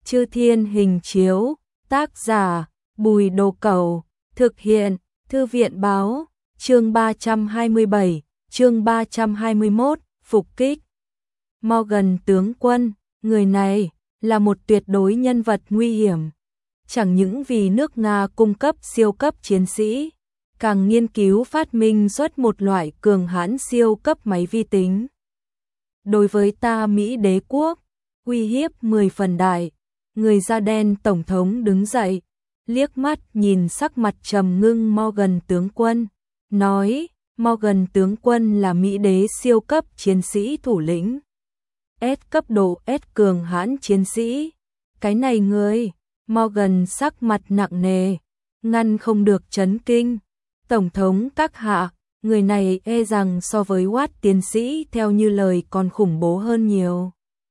Chư Thiên Hình Chiếu, tác giả Bùi Đồ Cẩu, thực hiện Thư viện Báo, chương 327, chương 321, phục kích. Morgan tướng quân, người này là một tuyệt đối nhân vật nguy hiểm, chẳng những vì nước Nga cung cấp siêu cấp chiến sĩ, càng nghiên cứu phát minh xuất một loại cường hãn siêu cấp máy vi tính. Đối với ta Mỹ đế quốc, uy hiếp 10 phần đại. Người da đen tổng thống đứng dậy, liếc mắt nhìn sắc mặt trầm ngưng Morgan tướng quân, nói, Morgan tướng quân là Mỹ đế siêu cấp chiến sĩ thủ lĩnh. S cấp độ S cường hãn chiến sĩ. Cái này người, Morgan sắc mặt nặng nề, ngăn không được chấn kinh. Tổng thống các hạ, người này e rằng so với Watt tiến sĩ theo như lời còn khủng bố hơn nhiều.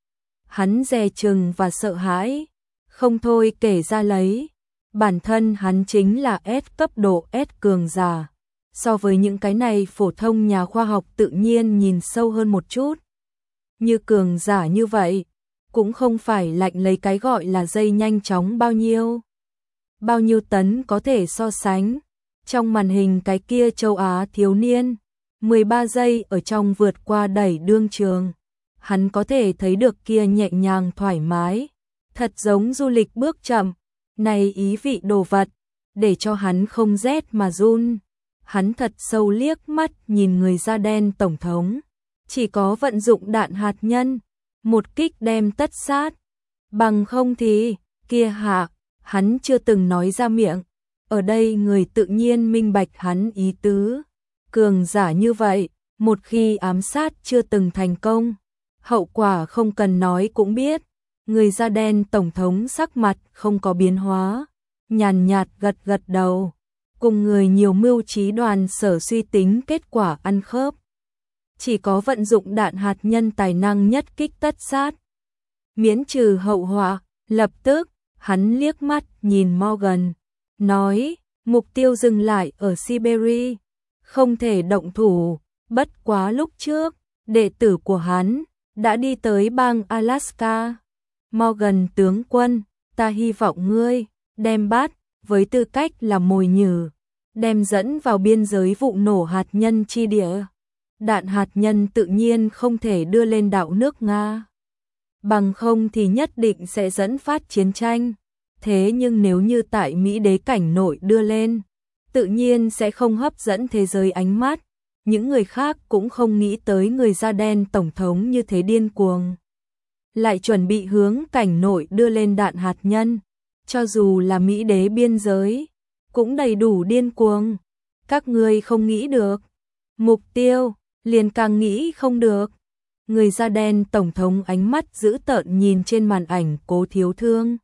Hắn dè chừng và sợ hãi, không thôi kể ra lấy. Bản thân hắn chính là S cấp độ S cường giả. So với những cái này phổ thông nhà khoa học tự nhiên nhìn sâu hơn một chút. Như cường giả như vậy, cũng không phải lạnh lấy cái gọi là dây nhanh chóng bao nhiêu. Bao nhiêu tấn có thể so sánh. Trong màn hình cái kia châu Á thiếu niên, 13 giây ở trong vượt qua đẩy đương trường. Hắn có thể thấy được kia nhẹ nhàng thoải mái, thật giống du lịch bước chậm, này ý vị đồ vật, để cho hắn không rét mà run. Hắn thật sâu liếc mắt nhìn người da đen tổng thống, chỉ có vận dụng đạn hạt nhân, một kích đem tất sát, bằng không thì, kia hạ, hắn chưa từng nói ra miệng. Ở đây người tự nhiên minh bạch hắn ý tứ, cường giả như vậy, một khi ám sát chưa từng thành công, hậu quả không cần nói cũng biết. Người da đen tổng thống sắc mặt không có biến hóa, nhàn nhạt gật gật đầu, cùng người nhiều mưu trí đoàn sở suy tính kết quả ăn khớp. Chỉ có vận dụng đạn hạt nhân tài năng nhất kích tất sát, miễn trừ hậu họa. Lập tức, hắn liếc mắt nhìn Morgan, nói, mục tiêu dừng lại ở Siberia, không thể động thủ. Bất quá lúc trước, đệ tử của hắn đã đi tới bang Alaska. Morgan tướng quân, ta hy vọng ngươi đem bắt với tư cách là mồi nhử, đem dẫn vào biên giới vụ nổ hạt nhân chi địa. Đạn hạt nhân tự nhiên không thể đưa lên đảo nước Nga, bằng không thì nhất định sẽ dẫn phát chiến tranh. Thế nhưng nếu như tại Mỹ đế cảnh nội đưa lên, tự nhiên sẽ không hấp dẫn thế giới ánh mắt. Những người khác cũng không nghĩ tới người da đen tổng thống như thế điên cuồng, lại chuẩn bị hướng cảnh nội đưa lên đạn hạt nhân. Cho dù là Mỹ đế biên giới, cũng đầy đủ điên cuồng. Các ngươi không nghĩ được mục tiêu, liền càng nghĩ không được. Người da đen tổng thống ánh mắt dữ tợn nhìn trên màn ảnh Cố Thiếu Thương,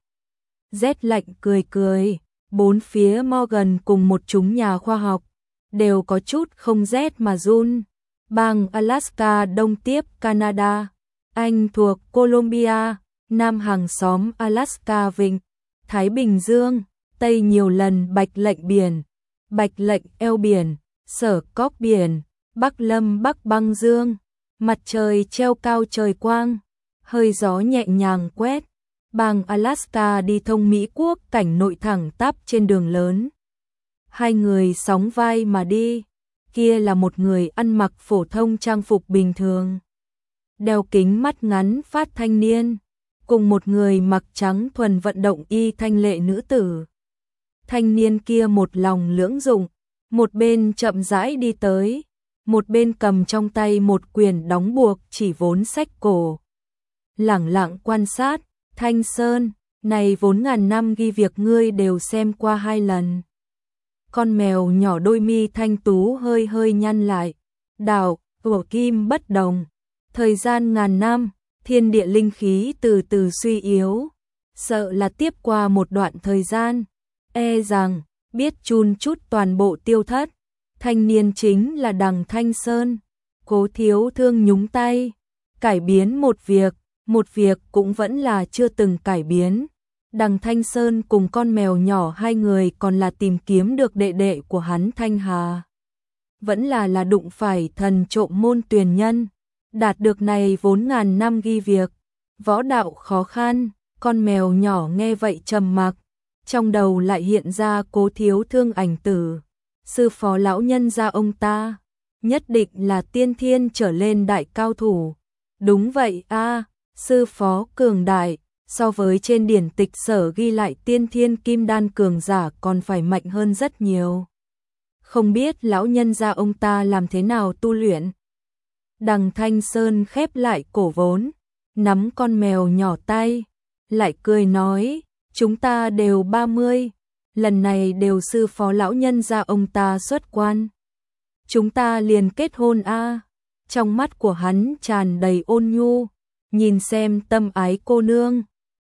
rét lạnh cười cười. Bốn phía Morgan cùng một chúng nhà khoa học đều có chút không rét mà run. Bang Alaska đông tiếp Canada, Anh thuộc Colombia, Nam hàng xóm Alaska Vịnh, Thái Bình Dương, Tây nhiều lần Bạch lệnh biển, Bạch lệnh eo biển, Sở Cóc biển, Bắc Lâm Bắc băng dương, mặt trời treo cao trời quang, hơi gió nhẹ nhàng quét. Bang Alaska đi thông Mỹ quốc cảnh nội thẳng tắp trên đường lớn. Hai người sóng vai mà đi, kia là một người ăn mặc phổ thông trang phục bình thường, đeo kính mắt ngắn phát thanh niên, cùng một người mặc trắng thuần vận động y thanh lệ nữ tử. Thanh niên kia một lòng lưỡng dụng, một bên chậm rãi đi tới, một bên cầm trong tay một quyển đóng buộc chỉ vốn sách cổ. Lẳng lặng quan sát, Thanh Sơn, này vốn ngàn năm ghi việc ngươi đều xem qua 2 lần. Con mèo nhỏ đôi mi thanh tú hơi hơi nhăn lại, đảo, của kim bất đồng. Thời gian ngàn năm, thiên địa linh khí từ từ suy yếu, sợ là tiếp qua một đoạn thời gian, e rằng, biết chun chút toàn bộ tiêu thất. Thanh niên chính là Đằng Thanh Sơn. Cố Thiếu Thương nhúng tay, cải biến một việc cũng vẫn là chưa từng cải biến. Đằng Thanh Sơn cùng con mèo nhỏ hai người còn là tìm kiếm được đệ đệ của hắn Thanh Hà. Vẫn là đụng phải thần trộm môn Tuyền Nhân, đạt được này vốn ngàn năm ghi việc, võ đạo khó khăn, Con mèo nhỏ nghe vậy trầm mặc, trong đầu lại hiện ra Cố Thiếu Thương ảnh tử. Sư phó lão nhân gia ông ta, nhất định là tiên thiên trở lên đại cao thủ. Đúng vậy a, sư phó cường đại, so với trên điển tịch sở ghi lại tiên thiên kim đan cường giả còn phải mạnh hơn rất nhiều. Không biết lão nhân gia ông ta làm thế nào tu luyện. Đằng Thanh Sơn khép lại cổ vốn, nắm con mèo nhỏ tay, lại cười nói, chúng ta đều 30, lần này đều sư phó lão nhân gia ông ta xuất quan. Chúng ta liền kết hôn a. Trong mắt của hắn tràn đầy ôn nhu, nhìn xem tâm ái cô nương.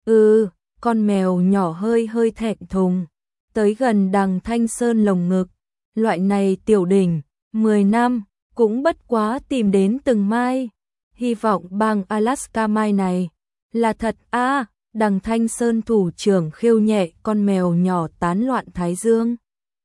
Con mèo nhỏ hơi hơi thẹn thùng, tới gần Đằng Thanh Sơn lồng ngực. Loại này tiểu đỉnh, 10 năm, cũng bất quá tìm đến từng mai. Hy vọng bang Alaska mai này là thật a. Đằng Thanh Sơn thủ trưởng khiêu nhẹ con mèo nhỏ tán loạn thái dương.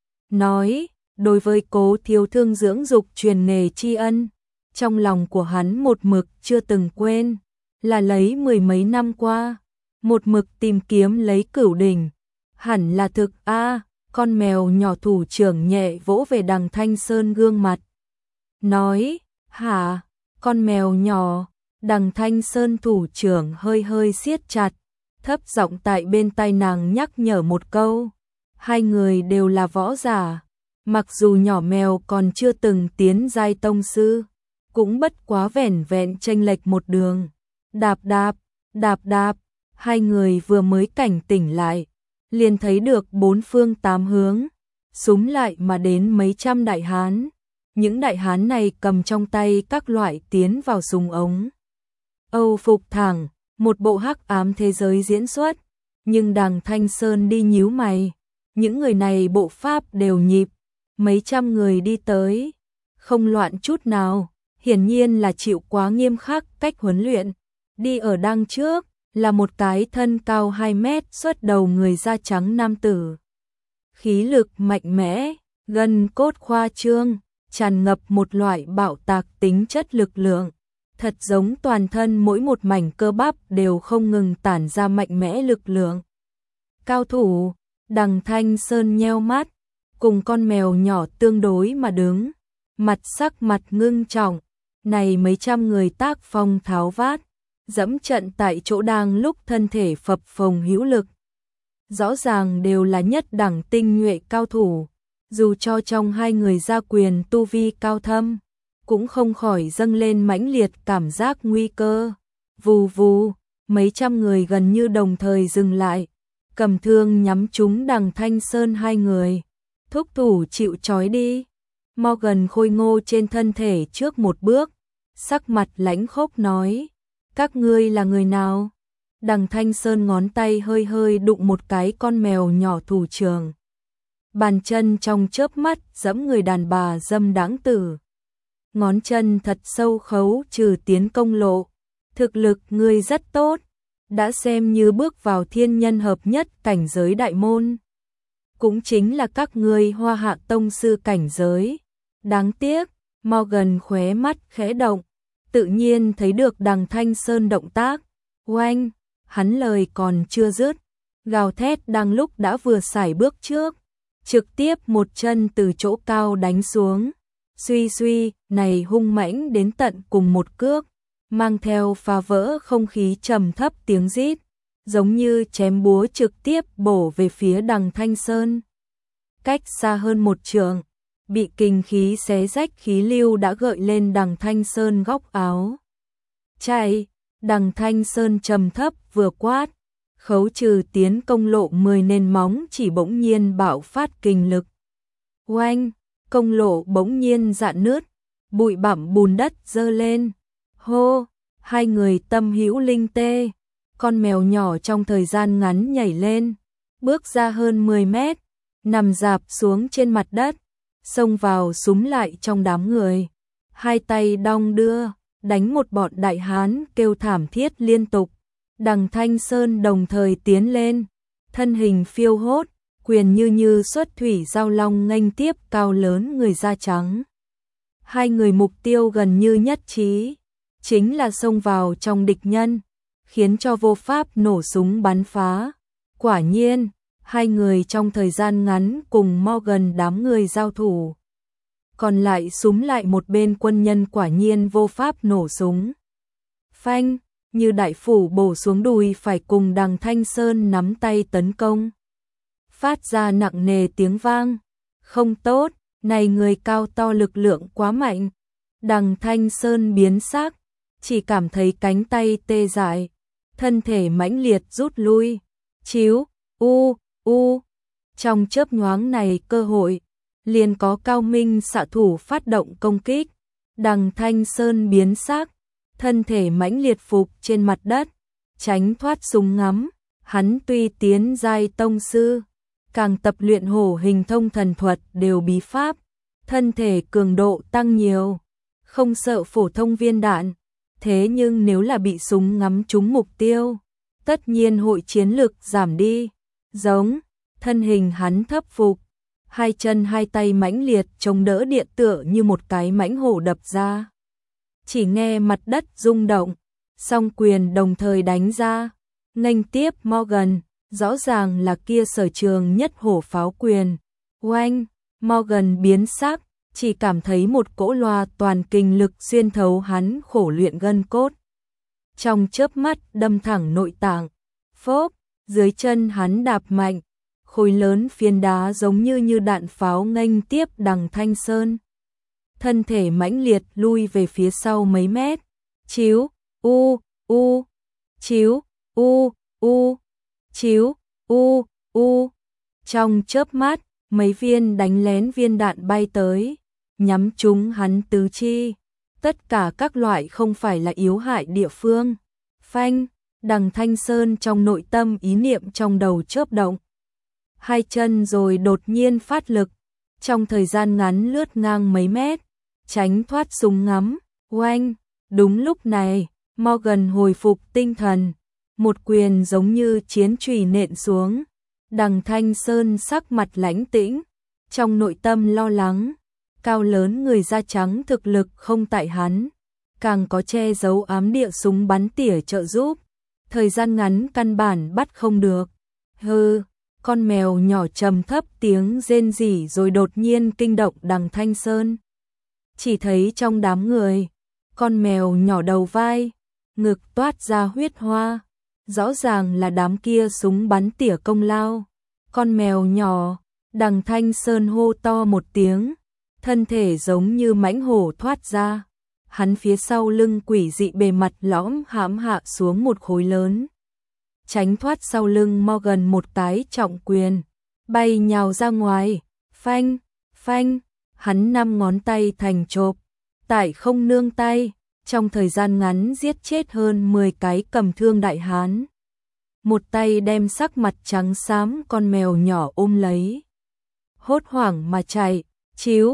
Nói, đối với Cố Thiếu Thương dưỡng dục truyền nghề tri ân, trong lòng của hắn một mực chưa từng quên, là lấy 10 mấy năm qua, một mực tìm kiếm lấy cửu đỉnh. Hẳn là thực a. Con mèo nhỏ thủ trưởng nhẹ vỗ về Đằng Thanh Sơn gương mặt. Nói, hả, con mèo nhỏ. Đằng Thanh Sơn thủ trưởng hơi hơi siết chặt, thấp giọng tại bên tai nàng nhắc nhở một câu. Hai người đều là võ giả, mặc dù nhỏ mèo còn chưa từng tiến giai tông sư, cũng bất quá vẻn vẹn chênh lệch một đường. Đạp đạp, đạp đạp, hai người vừa mới cảnh tỉnh lại, liền thấy được bốn phương tám hướng, xúm lại mà đến mấy trăm đại hán. Những đại hán này cầm trong tay các loại tiến vào súng ống. Âu phục thẳng, một bộ hắc ám thế giới diễn xuất, nhưng Đằng Thanh Sơn đi nhíu mày, những người này bộ pháp đều nhịp, mấy trăm người đi tới, không loạn chút nào, hiển nhiên là chịu quá nghiêm khắc cách huấn luyện. Đi ở đằng trước là một cái thân cao 2 mét xuất đầu người da trắng nam tử. Khí lực mạnh mẽ, gân cốt khoa trương, tràn ngập một loại bạo tạc tính chất lực lượng, thật giống toàn thân mỗi một mảnh cơ bắp đều không ngừng tản ra mạnh mẽ lực lượng. Cao thủ, Đằng Thanh Sơn nheo mắt, cùng con mèo nhỏ tương đối mà đứng, sắc mặt ngưng trọng, này mấy trăm người tác phong tháo vát, dẫm trận tại chỗ đang lúc thân thể phập phồng hữu lực. Rõ ràng đều là nhất đẳng tinh nhuệ cao thủ, dù cho trong hai người gia quyền tu vi cao thâm, cũng không khỏi dâng lên mãnh liệt cảm giác nguy cơ. Vù vù, mấy trăm người gần như đồng thời dừng lại, cầm thương nhắm trúng Đằng Thanh Sơn hai người. Thúc thủ chịu trói đi. Morgan khôi ngô trên thân thể trước một bước, sắc mặt lãnh khốc nói, các ngươi là người nào? Đằng Thanh Sơn ngón tay hơi hơi đụng một cái con mèo nhỏ thủ trưởng. Bàn chân trong chớp mắt giẫm người đàn bà dâm đáng tử. Ngón chân thật sâu khấu trừ tiến công lộ. Thực lực ngươi rất tốt, đã xem như bước vào thiên nhân hợp nhất cảnh giới đại môn. Cũng chính là các ngươi Hoa Hạ tông sư cảnh giới. Đáng tiếc, Morgan khóe mắt khẽ động, tự nhiên thấy được Đằng Thanh Sơn động tác. Oanh, hắn lời còn chưa dứt, gào thét đang lúc đã vừa sải bước trước, trực tiếp một chân từ chỗ cao đánh xuống. Suy suy, này hung mãnh đến tận cùng một cước, mang theo phá vỡ không khí trầm thấp tiếng rít, giống như chém búa trực tiếp bổ về phía Đằng Thanh Sơn. Cách xa hơn một trượng, bị kình khí xé rách khí lưu đã gợi lên Đằng Thanh Sơn góc áo. Chạy, Đằng Thanh Sơn trầm thấp vừa quát, khấu trừ tiến công lộ 10 nền móng chỉ bỗng nhiên bạo phát kình lực. Oanh, công lộ bỗng nhiên rạn nứt, bụi bặm bùn đất dơ lên. Hô, hai người tâm hữu linh tê, con mèo nhỏ trong thời gian ngắn nhảy lên, bước ra hơn 10 mét, nằm rạp xuống trên mặt đất, xông vào súm lại trong đám người. Hai tay đong đưa, đánh một bọn đại hán kêu thảm thiết liên tục. Đằng Thanh Sơn đồng thời tiến lên, thân hình phiêu hốt, quyền như xuất thủy giao long nghênh tiếp cao lớn người da trắng. Hai người mục tiêu gần như nhất trí, chính là xông vào trong địch nhân. khiến cho vô pháp nổ súng bắn phá. Quả nhiên, hai người trong thời gian ngắn cùng Morgan đám người giao thủ. Còn lại súng lại một bên quân nhân quả nhiên vô pháp nổ súng. Phanh, như đại phủ bổ xuống đùi phải cùng Đằng Thanh Sơn nắm tay tấn công. Phát ra nặng nề tiếng vang. Không tốt, này người cao to lực lượng quá mạnh. Đằng Thanh Sơn biến sắc, chỉ cảm thấy cánh tay tê dại, thân thể mãnh liệt rút lui. Chíu, trong chớp nhoáng này cơ hội, liền có cao minh xạ thủ phát động công kích. Đằng Thanh Sơn biến sắc, thân thể mãnh liệt phục trên mặt đất, tránh thoát súng ngắm. Hắn tuy tiến giai tông sư, càng tập luyện hổ hình thông thần thuật đều bí pháp, thân thể cường độ tăng nhiều, không sợ phổ thông viên đạn. Thế nhưng nếu là bị súng ngắm trúng mục tiêu, tất nhiên hội chiến lực giảm đi. Giống, thân hình hắn thấp phục, hai chân hai tay mãnh liệt chống đỡ điện tựa như một cái mãnh hổ đập ra. Chỉ nghe mặt đất rung động, song quyền đồng thời đánh ra, nghênh tiếp Morgan, rõ ràng là kia sở trường nhất hổ pháo quyền. Oanh, Morgan biến sắc, chỉ cảm thấy một cỗ loa toàn kinh lực xuyên thấu hắn khổ luyện gân cốt. Trong chớp mắt đâm thẳng nội tạng, phốp, dưới chân hắn đạp mạnh, khối lớn phiến đá giống như đạn pháo nghênh tiếp Đằng Thanh Sơn. Thân thể mãnh liệt lui về phía sau mấy mét. Chíu, chíu, chíu, trong chớp mắt, mấy viên đánh lén viên đạn bay tới, nhắm trúng hắn tứ chi. Tất cả các loại không phải là yếu hại địa phương. Phanh, Đằng Thanh Sơn trong nội tâm ý niệm trong đầu chớp động. Hai chân rồi đột nhiên phát lực, trong thời gian ngắn lướt ngang mấy mét, tránh thoát súng ngắm. Oanh, đúng lúc này, Morgan hồi phục tinh thần, một quyền giống như chiến chùy nện xuống. Đằng Thanh Sơn sắc mặt lãnh tĩnh, trong nội tâm lo lắng, cao lớn người da trắng thực lực không tại hắn, càng có che giấu ám địa súng bắn tỉa trợ giúp, thời gian ngắn căn bản bắt không được. Hừ, con mèo nhỏ trầm thấp tiếng rên rỉ rồi đột nhiên kinh động Đằng Thanh Sơn. Chỉ thấy trong đám người, con mèo nhỏ đầu vai, ngực toát ra huyết hoa, rõ ràng là đám kia súng bắn tỉa công lao. Con mèo nhỏ, Đằng Thanh Sơn hô to một tiếng, thân thể giống như mãnh hổ thoát ra. Hắn phía sau lưng quỷ dị bề mặt lõm hãm hạ xuống một khối lớn, tránh thoát sau lưng Morgan một cái trọng quyền, bay nhào ra ngoài. Phanh, phanh, hắn 5 ngón tay thành chộp, tại không nương tay, trong thời gian ngắn giết chết hơn 10 cái cầm thương đại hán. Một tay đem sắc mặt trắng xám con mèo nhỏ ôm lấy, hốt hoảng mà chạy. Chíu,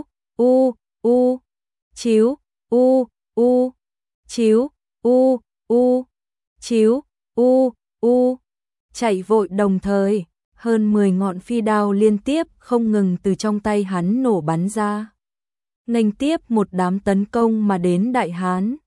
chíu, chíu, chíu, chạy vội đồng thời, hơn 10 ngọn phi đao liên tiếp không ngừng từ trong tay hắn nổ bắn ra, nghênh tiếp một đám tấn công mà đến đại hán.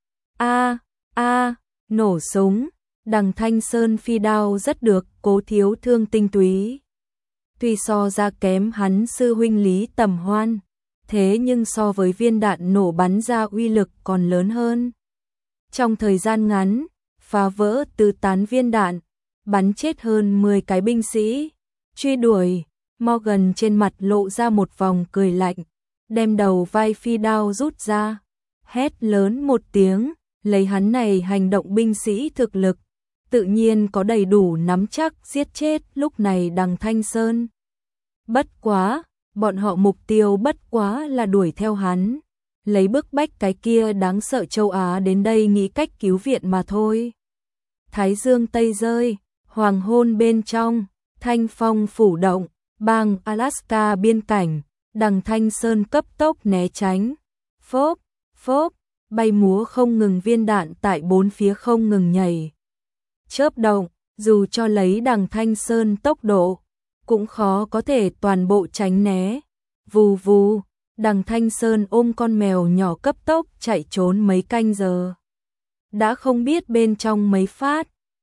Nổ súng. Đằng Thanh Sơn phi đao rất được Cố Thiếu Thương tinh túy, tuy so ra kém hắn sư huynh Lý Tầm Hoan, thế nhưng so với viên đạn nổ bắn ra uy lực còn lớn hơn. Trong thời gian ngắn, phá vỡ tứ tán viên đạn, bắn chết hơn 10 cái binh sĩ. Truy đuổi, Morgan trên mặt lộ ra một vòng cười lạnh, đem đầu vai phi đao rút ra, hét lớn một tiếng, lấy hắn này hành động binh sĩ thực lực, tự nhiên có đầy đủ nắm chắc giết chết lúc này Đằng Thanh Sơn. Bất quá, bọn họ mục tiêu bất quá là đuổi theo hắn, lấy bức bách cái kia đáng sợ châu Á đến đây nghĩ cách cứu viện mà thôi. Thái dương tây rơi, hoàng hôn bên trong, thanh phong phủ động, bang Alaska biên cảnh, Đằng Thanh Sơn cấp tốc né tránh. Phốp, phốp, bay múa không ngừng viên đạn tại bốn phía không ngừng nhảy. Chớp động, dù cho lấy Đằng Thanh Sơn tốc độ, cũng khó có thể toàn bộ tránh né. Vù vù, Đằng Thanh Sơn ôm con mèo nhỏ cấp tốc chạy trốn mấy canh giờ. Đã không biết bên trong mấy phát,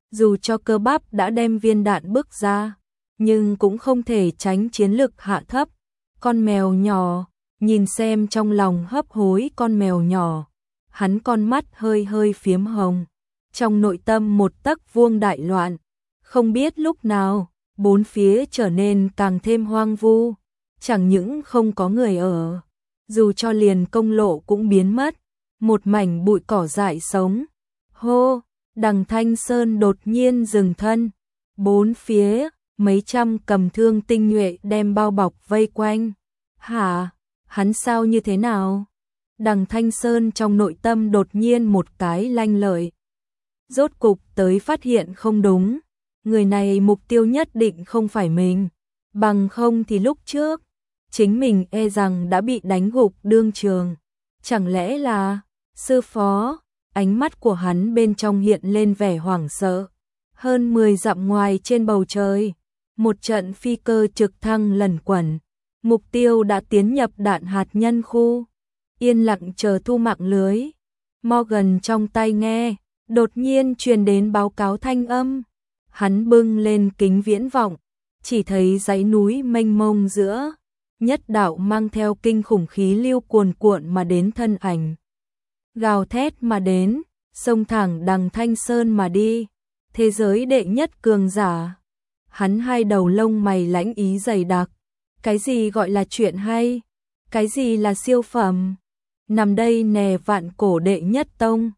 Dù cho cơ bắp đã đem viên đạn bức ra, nhưng cũng không thể tránh chiến lực hạ thấp. Con mèo nhỏ, nhìn xem trong lòng hấp hối con mèo nhỏ, hắn con mắt hơi hơi phiếm hồng. Trong nội tâm một tấc vuông đại loạn, không biết lúc nào, bốn phía trở nên càng thêm hoang vu, chẳng những không có người ở, dù cho liền công lộ cũng biến mất, một mảnh bụi cỏ dại sống. Hô, Đằng Thanh Sơn đột nhiên dừng thân, bốn phía, mấy trăm cầm thương tinh nhuệ đem bao bọc vây quanh. Hả, hắn sao như thế nào? Đằng Thanh Sơn trong nội tâm đột nhiên một cái lanh lợi. Rốt cục tới phát hiện không đúng, người này mục tiêu nhất định không phải mình, bằng không thì lúc trước, chính mình e rằng đã bị đánh gục đương trường. Chẳng lẽ là, sư phó, ánh mắt của hắn bên trong hiện lên vẻ hoảng sợ. Hơn 10 dặm ngoài trên bầu trời, một trận phi cơ trực thăng lẩn quẩn, mục tiêu đã tiến nhập đạn hạt nhân khu, yên lặng chờ thu mạng lưới. Morgan trong tai nghe, đột nhiên truyền đến báo cáo thanh âm. Hắn bưng lên kính viễn vọng, chỉ thấy dãy núi mênh mông giữa, nhất đạo mang theo kinh khủng khí lưu cuồn cuộn mà đến thân ảnh. Gào thét mà đến, xông thẳng Đằng Thanh Sơn mà đi, thế giới đệ nhất cường giả. Hắn hai đầu lông mày lãnh ý dày đặc, cái gì gọi là chuyện hay, cái gì là siêu phẩm, nằm đây nè vạn cổ đệ nhất tông.